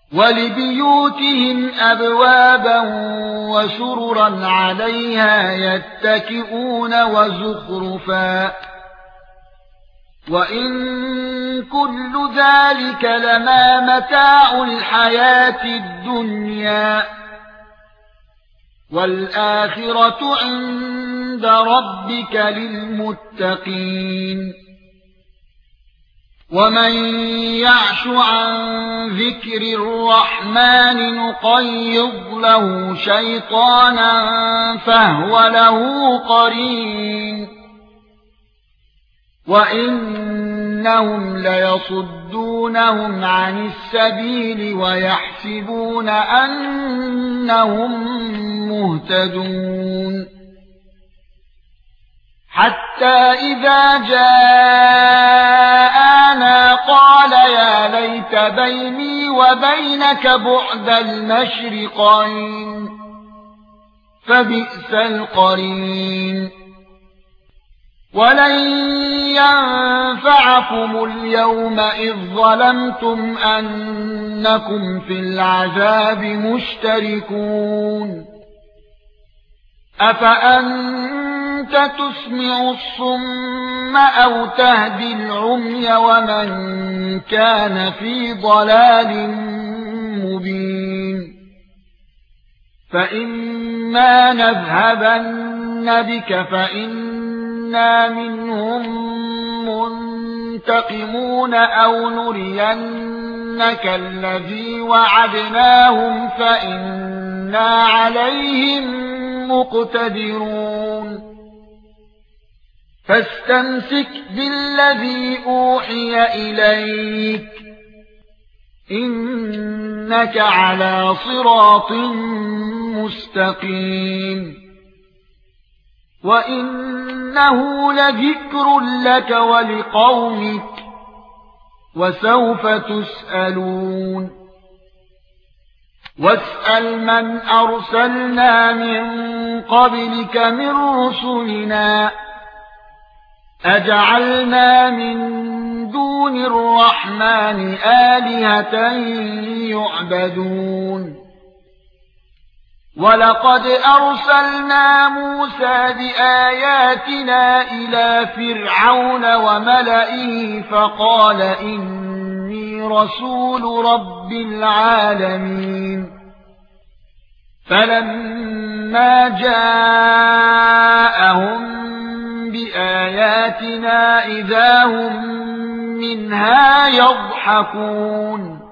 وَلِبُيُوتِهِمْ أَبْوَابًا وَسُرُرًا عَلَيْهَا يَتَّكِئُونَ وَزُخْرُفًا وَإِن كُلُّ ذَلِكَ لَمَا مَتَاعُ الْحَيَاةِ الدُّنْيَا وَالْآخِرَةُ عِندَ رَبِّكَ لِلْمُتَّقِينَ وَمَن يَعْشُ عَن ذِكْرِ الرَّحْمَنِ نُقَيِّضْ لَهُ شَيْطَانًا فَهُوَ لَهُ قَرِينٌ وَإِنَّهُمْ لَيَصُدُّونَهُمْ عَنِ السَّبِيلِ وَيَحْسَبُونَ أَنَّهُم مُهْتَدُونَ حَتَّى إِذَا جَاءَنَا قَالَ يَا لَيْتَ بَيْنِي وَبَيْنَكَ بُعْدَ الْمَشْرِقَيْنِ فَبِئْسَ الْقَرِينُ وَلَن يَنفَعَكُمُ الْيَوْمَ إِذ ظَلَمْتُمْ أَنَّكُمْ فِي الْعَذَابِ مُشْتَرِكُونَ أَفَأَنْتَ تُسْمِعُ الصُّمَّ أَوْ تَهْدِي الْعُمْيَ وَمَنْ كَانَ فِي ضَلَالٍ مُبِينٍ فَإِمَّا نَذْهَبَنَّ بِكَ فَإِنَّا مِنْهُمْ مُنْتَقِمُونَ أَوْ نُرِيَنَّكَ الَّذِي وَعَدْنَاهُمْ فَإِنَّا عَلَيْهِمْ مُقْتَدِرُونَ فاستمسك بالذي أوحي إليك إنك على صراط مستقيم وإنه لذكر لك ولقومك وسوف تسألون واسأل من أرسلنا من قبلك من رسلنا أجعلنا من دون الرحمن آلهة يعبدون ولقد أرسلنا موسى بآياتنا إلى فرعون وملئه فقال إني رسول رب العالمين فلما جاءهم بآياتنا إذا هم منها يضحكون